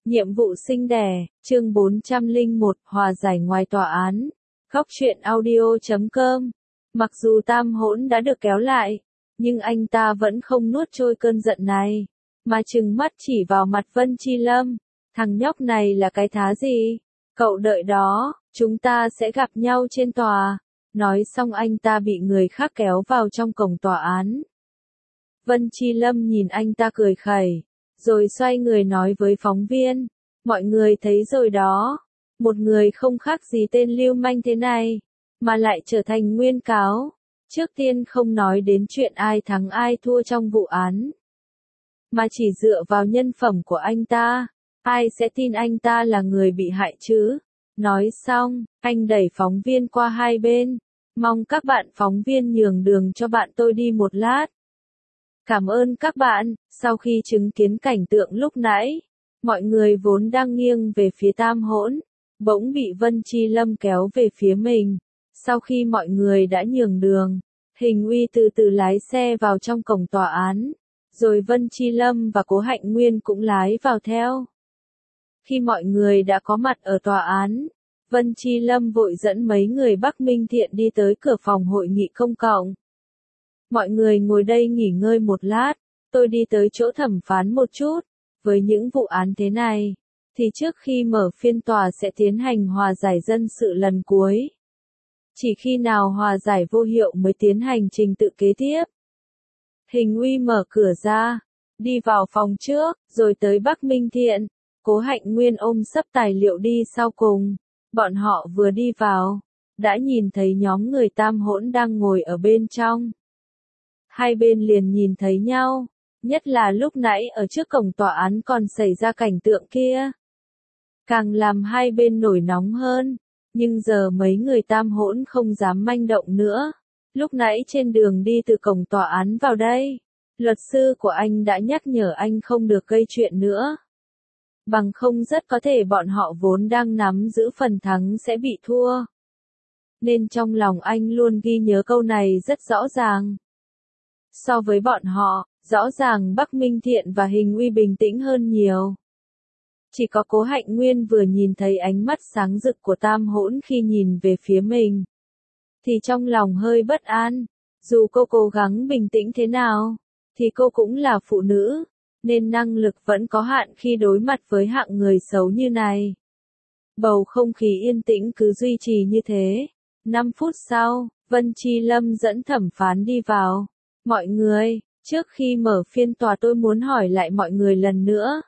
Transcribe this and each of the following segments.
Nhiệm vụ sinh đẻ, chương 401, hòa giải ngoài tòa án. Góc truyện audio.com. Mặc dù tam hỗn đã được kéo lại, nhưng anh ta vẫn không nuốt trôi cơn giận này, mà trừng mắt chỉ vào mặt Vân Chi Lâm. Thằng nhóc này là cái thá gì? Cậu đợi đó, chúng ta sẽ gặp nhau trên tòa. Nói xong anh ta bị người khác kéo vào trong cổng tòa án. Vân Chi Lâm nhìn anh ta cười khẩy, rồi xoay người nói với phóng viên, mọi người thấy rồi đó, một người không khác gì tên lưu manh thế này, mà lại trở thành nguyên cáo. Trước tiên không nói đến chuyện ai thắng ai thua trong vụ án, mà chỉ dựa vào nhân phẩm của anh ta, ai sẽ tin anh ta là người bị hại chứ? Nói xong, anh đẩy phóng viên qua hai bên, mong các bạn phóng viên nhường đường cho bạn tôi đi một lát. Cảm ơn các bạn. Sau khi chứng kiến cảnh tượng lúc nãy, mọi người vốn đang nghiêng về phía tam hỗn, bỗng bị Vân Chi Lâm kéo về phía mình. Sau khi mọi người đã nhường đường, Hình Uy từ từ lái xe vào trong cổng tòa án, rồi Vân Chi Lâm và Cố Hạnh Nguyên cũng lái vào theo. Khi mọi người đã có mặt ở tòa án, Vân Chi Lâm vội dẫn mấy người Bắc Minh Thiện đi tới cửa phòng hội nghị công cộng. Mọi người ngồi đây nghỉ ngơi một lát, tôi đi tới chỗ thẩm phán một chút. Với những vụ án thế này, thì trước khi mở phiên tòa sẽ tiến hành hòa giải dân sự lần cuối. Chỉ khi nào hòa giải vô hiệu mới tiến hành trình tự kế tiếp. Hình Uy mở cửa ra, đi vào phòng trước, rồi tới Bắc Minh Thiện. Cố Hạnh Nguyên ôm xấp tài liệu đi sau cùng. Bọn họ vừa đi vào, đã nhìn thấy nhóm người tam hỗn đang ngồi ở bên trong. Hai bên liền nhìn thấy nhau, nhất là lúc nãy ở trước cổng tòa án còn xảy ra cảnh tượng kia. Càng làm hai bên nổi nóng hơn, nhưng giờ mấy người tam hỗn không dám manh động nữa. Lúc nãy trên đường đi từ cổng tòa án vào đây, luật sư của anh đã nhắc nhở anh không được gây chuyện nữa. Bằng không rất có thể bọn họ vốn đang nắm giữ phần thắng sẽ bị thua. Nên trong lòng anh luôn ghi nhớ câu này rất rõ ràng. So với bọn họ, rõ ràng Bắc Minh Thiện và Hình Uy bình tĩnh hơn nhiều. Chỉ có Cố Hạnh Nguyên vừa nhìn thấy ánh mắt sáng rực của tam hỗn khi nhìn về phía mình, thì trong lòng hơi bất an. Dù cô cố gắng bình tĩnh thế nào, thì cô cũng là phụ nữ, nên năng lực vẫn có hạn khi đối mặt với hạng người xấu như này. Bầu không khí yên tĩnh cứ duy trì như thế. 5 phút sau, Vân Chi Lâm dẫn thẩm phán đi vào. Mọi người, trước khi mở phiên tòa tôi muốn hỏi lại mọi người lần nữa.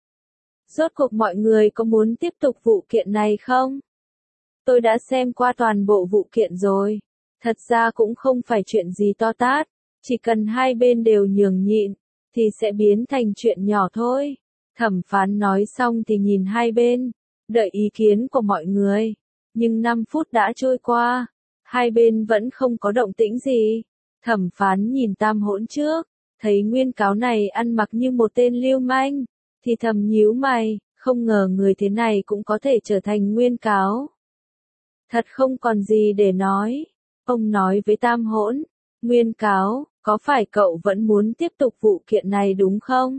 Rốt cuộc mọi người có muốn tiếp tục vụ kiện này không? Tôi đã xem qua toàn bộ vụ kiện rồi. Thật ra cũng không phải chuyện gì to tát, chỉ cần hai bên đều nhường nhịn, thì sẽ biến thành chuyện nhỏ thôi. Thẩm phán nói xong thì nhìn hai bên, đợi ý kiến của mọi người. Nhưng 5 phút đã trôi qua, hai bên vẫn không có động tĩnh gì. Thẩm phán nhìn tam hỗn trước, thấy nguyên cáo này ăn mặc như một tên lưu manh, thì thầm nhíu mày, không ngờ người thế này cũng có thể trở thành nguyên cáo. Thật không còn gì để nói. Ông nói với tam hỗn, nguyên cáo, có phải cậu vẫn muốn tiếp tục vụ kiện này đúng không?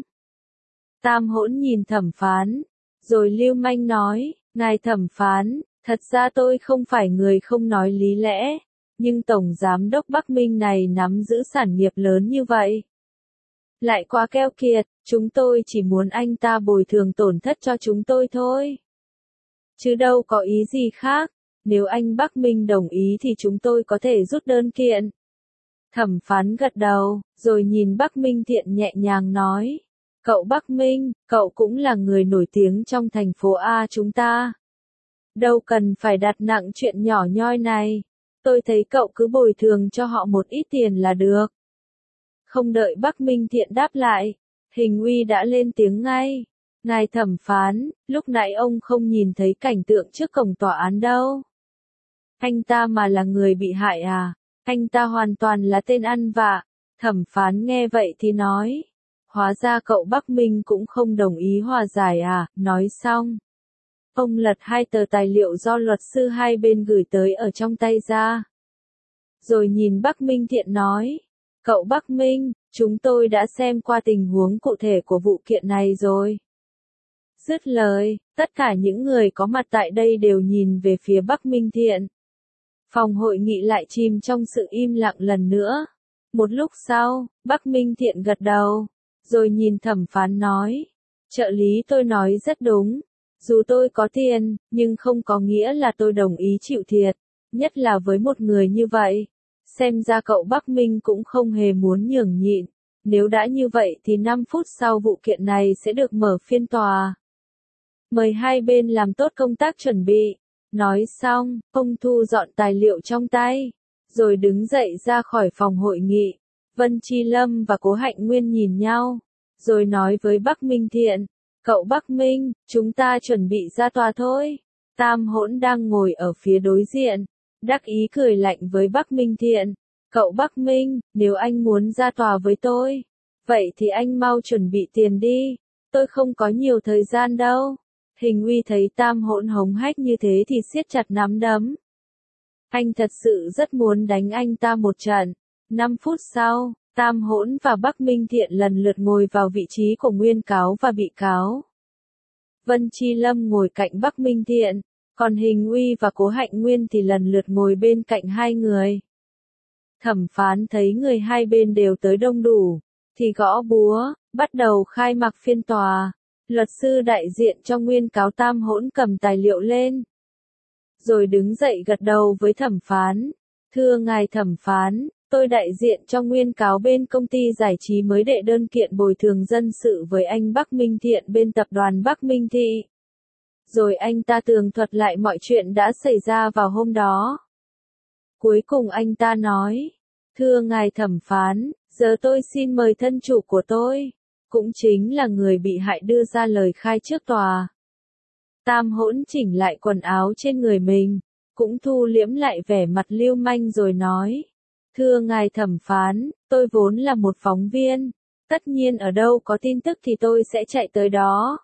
Tam hỗn nhìn thẩm phán, rồi lưu manh nói, ngài thẩm phán, thật ra tôi không phải người không nói lý lẽ. Nhưng Tổng Giám đốc Bắc Minh này nắm giữ sản nghiệp lớn như vậy, lại quá keo kiệt, chúng tôi chỉ muốn anh ta bồi thường tổn thất cho chúng tôi thôi. Chứ đâu có ý gì khác, nếu anh Bắc Minh đồng ý thì chúng tôi có thể rút đơn kiện. Thẩm phán gật đầu, rồi nhìn Bắc Minh Thiện nhẹ nhàng nói, cậu Bắc Minh, cậu cũng là người nổi tiếng trong thành phố A chúng ta. Đâu cần phải đặt nặng chuyện nhỏ nhoi này. Tôi thấy cậu cứ bồi thường cho họ một ít tiền là được. Không đợi Bắc Minh Thiện đáp lại, Hình Uy đã lên tiếng ngay. Ngài thẩm phán, lúc nãy ông không nhìn thấy cảnh tượng trước cổng tòa án đâu. Anh ta mà là người bị hại à? Anh ta hoàn toàn là tên ăn vạ. Thẩm phán nghe vậy thì nói. Hóa ra cậu Bắc Minh cũng không đồng ý hòa giải à? Nói xong, ông lật hai tờ tài liệu do luật sư hai bên gửi tới ở trong tay ra. Rồi nhìn Bắc Minh Thiện nói, cậu Bắc Minh, chúng tôi đã xem qua tình huống cụ thể của vụ kiện này rồi. Dứt lời, tất cả những người có mặt tại đây đều nhìn về phía Bắc Minh Thiện. Phòng hội nghị lại chìm trong sự im lặng lần nữa. Một lúc sau, Bắc Minh Thiện gật đầu, rồi nhìn thẩm phán nói. Trợ lý tôi nói rất đúng. Dù tôi có tiền, nhưng không có nghĩa là tôi đồng ý chịu thiệt. Nhất là với một người như vậy. Xem ra cậu Bắc Minh cũng không hề muốn nhường nhịn. Nếu đã như vậy thì 5 phút sau vụ kiện này sẽ được mở phiên tòa. Mời hai bên làm tốt công tác chuẩn bị. Nói xong, ông thu dọn tài liệu trong tay, rồi đứng dậy ra khỏi phòng hội nghị. Vân Chi Lâm và Cố Hạnh Nguyên nhìn nhau, rồi nói với Bắc Minh Thiện, cậu Bắc Minh, chúng ta chuẩn bị ra tòa thôi. Tam Hỗn đang ngồi ở phía đối diện, đắc ý cười lạnh với Bắc Minh Thiện. Cậu Bắc Minh, nếu anh muốn ra tòa với tôi, vậy thì anh mau chuẩn bị tiền đi, tôi không có nhiều thời gian đâu. Hình Uy thấy Tam Hỗn hống hách như thế thì siết chặt nắm đấm. Anh thật sự rất muốn đánh anh ta một trận. 5 phút sau, Tam Hỗn và Bắc Minh Thiện lần lượt ngồi vào vị trí của nguyên cáo và bị cáo. Vân Chi Lâm ngồi cạnh Bắc Minh Thiện, còn Hình Uy và Cố Hạnh Nguyên thì lần lượt ngồi bên cạnh hai người. Thẩm phán thấy người hai bên đều tới đông đủ, thì gõ búa, bắt đầu khai mạc phiên tòa. Luật sư đại diện cho nguyên cáo Tam Hỗn cầm tài liệu lên, rồi đứng dậy gật đầu với thẩm phán. Thưa ngài thẩm phán, tôi đại diện cho nguyên cáo bên công ty giải trí mới đệ đơn kiện bồi thường dân sự với anh Bắc Minh Thiện bên tập đoàn Bắc Minh Thị. Rồi anh ta tường thuật lại mọi chuyện đã xảy ra vào hôm đó. Cuối cùng anh ta nói, thưa ngài thẩm phán, giờ tôi xin mời thân chủ của tôi, cũng chính là người bị hại đưa ra lời khai trước tòa. Tam Hỗn chỉnh lại quần áo trên người mình, cũng thu liễm lại vẻ mặt lưu manh rồi nói. Thưa ngài thẩm phán, tôi vốn là một phóng viên, tất nhiên ở đâu có tin tức thì tôi sẽ chạy tới đó.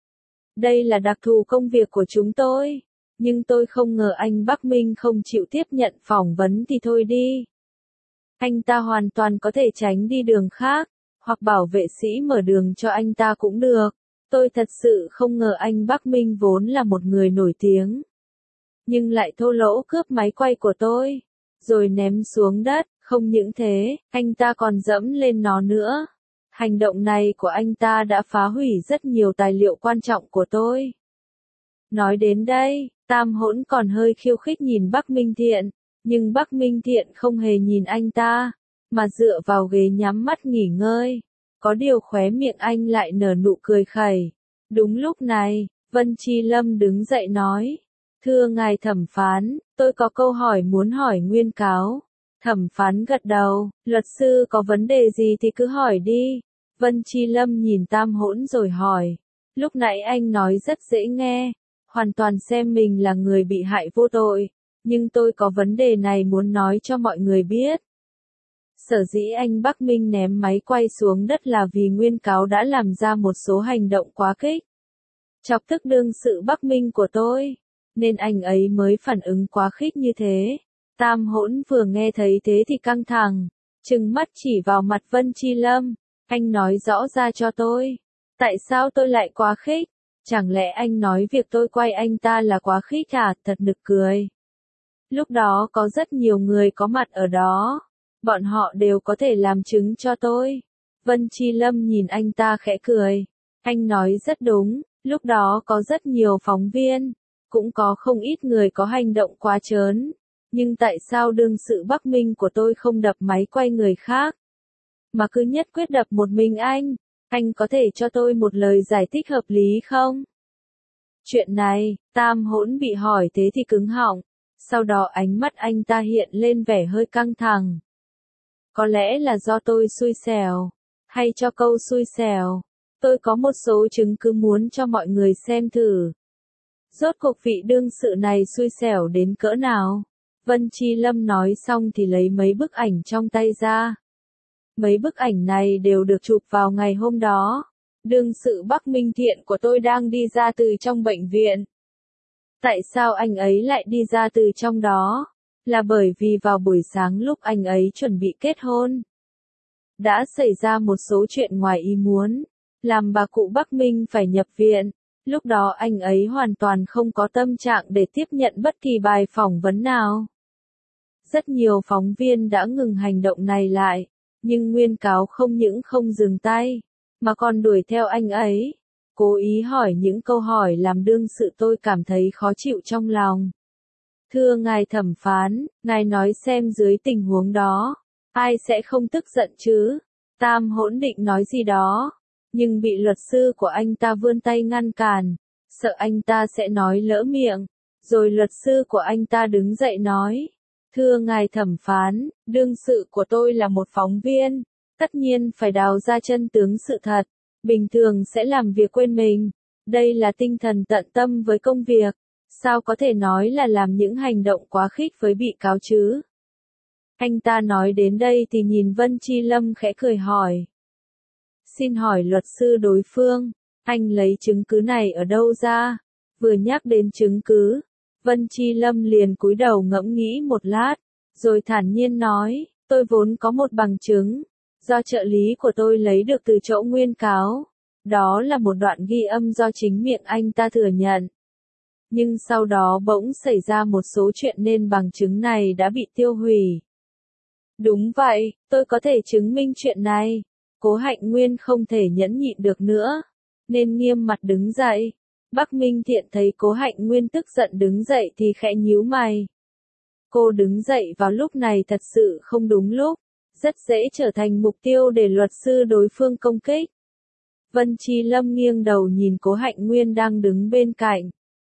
Đây là đặc thù công việc của chúng tôi, nhưng tôi không ngờ anh Bắc Minh không chịu tiếp nhận phỏng vấn thì thôi đi. Anh ta hoàn toàn có thể tránh đi đường khác, hoặc bảo vệ sĩ mở đường cho anh ta cũng được. Tôi thật sự không ngờ anh Bắc Minh vốn là một người nổi tiếng, nhưng lại thô lỗ cướp máy quay của tôi, rồi ném xuống đất. Không những thế, anh ta còn dẫm lên nó nữa. Hành động này của anh ta đã phá hủy rất nhiều tài liệu quan trọng của tôi. Nói đến đây, Tam Hỗn còn hơi khiêu khích nhìn Bắc Minh Thiện, nhưng Bắc Minh Thiện không hề nhìn anh ta, mà dựa vào ghế nhắm mắt nghỉ ngơi. Có điều khóe miệng anh lại nở nụ cười khẩy. Đúng lúc này, Vân Chi Lâm đứng dậy nói, thưa ngài thẩm phán, tôi có câu hỏi muốn hỏi nguyên cáo. Thẩm phán gật đầu, luật sư có vấn đề gì thì cứ hỏi đi. Vân Chi Lâm nhìn Tam Hỗn rồi hỏi. Lúc nãy anh nói rất dễ nghe, hoàn toàn xem mình là người bị hại vô tội, nhưng tôi có vấn đề này muốn nói cho mọi người biết. Sở dĩ anh Bắc Minh ném máy quay xuống đất là vì nguyên cáo đã làm ra một số hành động quá khích, chọc tức đương sự Bắc Minh của tôi, nên anh ấy mới phản ứng quá khích như thế. Tam Hỗn vừa nghe thấy thế thì căng thẳng, trừng mắt chỉ vào mặt Vân Chi Lâm. Anh nói rõ ra cho tôi, tại sao tôi lại quá khích? Chẳng lẽ anh nói việc tôi quay anh ta là quá khích à? Thật nực cười. Lúc đó có rất nhiều người có mặt ở đó, bọn họ đều có thể làm chứng cho tôi. Vân Chi Lâm nhìn anh ta khẽ cười. Anh nói rất đúng, lúc đó có rất nhiều phóng viên, cũng có không ít người có hành động quá trớn. Nhưng tại sao đương sự Bắc Minh của tôi không đập máy quay người khác, mà cứ nhất quyết đập một mình anh? Anh có thể cho tôi một lời giải thích hợp lý không? Chuyện này, Tam Hỗn bị hỏi thế thì cứng họng, sau đó ánh mắt anh ta hiện lên vẻ hơi căng thẳng. Có lẽ là do tôi xui xẻo, hay cho câu xui xẻo. Tôi có một số chứng cứ muốn cho mọi người xem thử. Rốt cuộc vị đương sự này xui xẻo đến cỡ nào? Vân Chi Lâm nói xong thì lấy mấy bức ảnh trong tay ra. Mấy bức ảnh này đều được chụp vào ngày hôm đó. Đương sự Bắc Minh Thiện của tôi đang đi ra từ trong bệnh viện. Tại sao anh ấy lại đi ra từ trong đó? Là bởi vì vào buổi sáng lúc anh ấy chuẩn bị kết hôn, đã xảy ra một số chuyện ngoài ý muốn, làm bà cụ Bắc Minh phải nhập viện. Lúc đó anh ấy hoàn toàn không có tâm trạng để tiếp nhận bất kỳ bài phỏng vấn nào. Rất nhiều phóng viên đã ngừng hành động này lại, nhưng Nguyên Cáo không những không dừng tay, mà còn đuổi theo anh ấy, cố ý hỏi những câu hỏi làm đương sự tôi cảm thấy khó chịu trong lòng. Thưa ngài thẩm phán, ngài nói xem dưới tình huống đó, ai sẽ không tức giận chứ? Tam Hỗn định nói gì đó, nhưng bị luật sư của anh ta vươn tay ngăn cản, sợ anh ta sẽ nói lỡ miệng, rồi luật sư của anh ta đứng dậy nói. Thưa ngài thẩm phán, đương sự của tôi là một phóng viên, tất nhiên phải đào ra chân tướng sự thật, bình thường sẽ làm việc quên mình, đây là tinh thần tận tâm với công việc, sao có thể nói là làm những hành động quá khích với bị cáo chứ? Anh ta nói đến đây thì nhìn Vân Chi Lâm khẽ cười hỏi. Xin hỏi luật sư đối phương, anh lấy chứng cứ này ở đâu ra? Vừa nhắc đến chứng cứ, Vân Chi Lâm liền cúi đầu ngẫm nghĩ một lát, rồi thản nhiên nói, tôi vốn có một bằng chứng, do trợ lý của tôi lấy được từ chỗ Nguyên Cáo. Đó là một đoạn ghi âm do chính miệng anh ta thừa nhận. Nhưng sau đó bỗng xảy ra một số chuyện nên bằng chứng này đã bị tiêu hủy. Đúng vậy, tôi có thể chứng minh chuyện này. Cố Hạnh Nguyên không thể nhẫn nhịn được nữa, nên nghiêm mặt đứng dậy. Bắc Minh Thiện thấy Cố Hạnh Nguyên tức giận đứng dậy thì khẽ nhíu mày. Cô đứng dậy vào lúc này thật sự không đúng lúc, rất dễ trở thành mục tiêu để luật sư đối phương công kích. Vân Chi Lâm nghiêng đầu nhìn Cố Hạnh Nguyên đang đứng bên cạnh,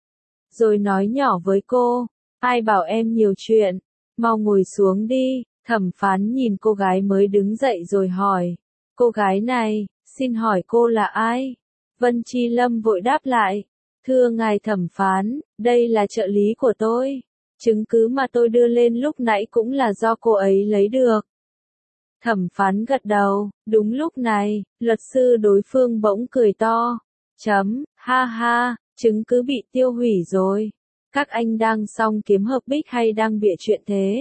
rồi nói nhỏ với cô, ai bảo em nhiều chuyện, mau ngồi xuống đi. Thẩm phán nhìn cô gái mới đứng dậy rồi hỏi, cô gái này, xin hỏi cô là ai? Vân Chi Lâm vội đáp lại, thưa ngài thẩm phán, đây là trợ lý của tôi, chứng cứ mà tôi đưa lên lúc nãy cũng là do cô ấy lấy được. Thẩm phán gật đầu, đúng lúc này, luật sư đối phương bỗng cười to, ha ha, chứng cứ bị tiêu hủy rồi, các anh đang song kiếm hợp bích hay đang bịa chuyện thế?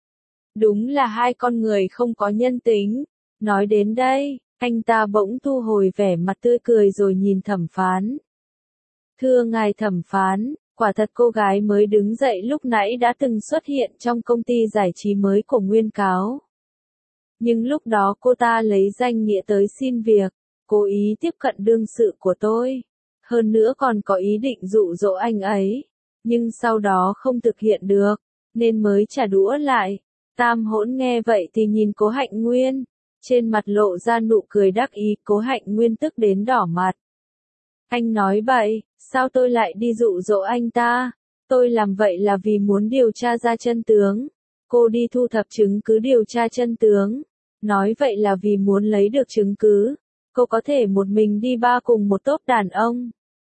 Đúng là hai con người không có nhân tính. Nói đến đây, anh ta bỗng thu hồi vẻ mặt tươi cười rồi nhìn thẩm phán. Thưa ngài thẩm phán, quả thật cô gái mới đứng dậy lúc nãy đã từng xuất hiện trong công ty giải trí mới của Nguyên Cáo. Nhưng lúc đó cô ta lấy danh nghĩa tới xin việc, cố ý tiếp cận đương sự của tôi. Hơn nữa còn có ý định dụ dỗ anh ấy. Nhưng sau đó không thực hiện được, nên mới trả đũa lại. Tam Hỗn nghe vậy thì nhìn Cố Hạnh Nguyên, trên mặt lộ ra nụ cười đắc ý. Cố Hạnh Nguyên tức đến đỏ mặt. Anh nói bậy, sao tôi lại đi dụ dỗ anh ta? Tôi làm vậy là vì muốn điều tra ra chân tướng. Cô đi thu thập chứng cứ điều tra chân tướng. Nói vậy là vì muốn lấy được chứng cứ. Cô có thể một mình đi ba cùng một tốp đàn ông.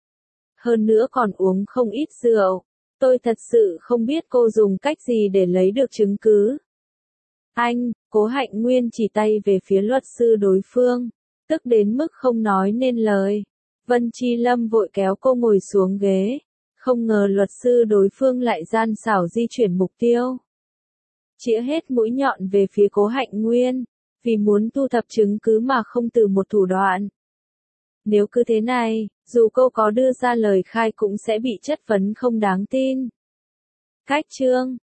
Hơn nữa còn uống không ít rượu. Tôi thật sự không biết cô dùng cách gì để lấy được chứng cứ. Anh, Cố Hạnh Nguyên chỉ tay về phía luật sư đối phương, tức đến mức không nói nên lời. Vân Chi Lâm vội kéo cô ngồi xuống ghế, không ngờ luật sư đối phương lại gian xảo di chuyển mục tiêu. Chĩa hết mũi nhọn về phía Cố Hạnh Nguyên, vì muốn thu thập chứng cứ mà không từ một thủ đoạn. Nếu cứ thế này, dù cô có đưa ra lời khai cũng sẽ bị chất vấn không đáng tin. Cách chương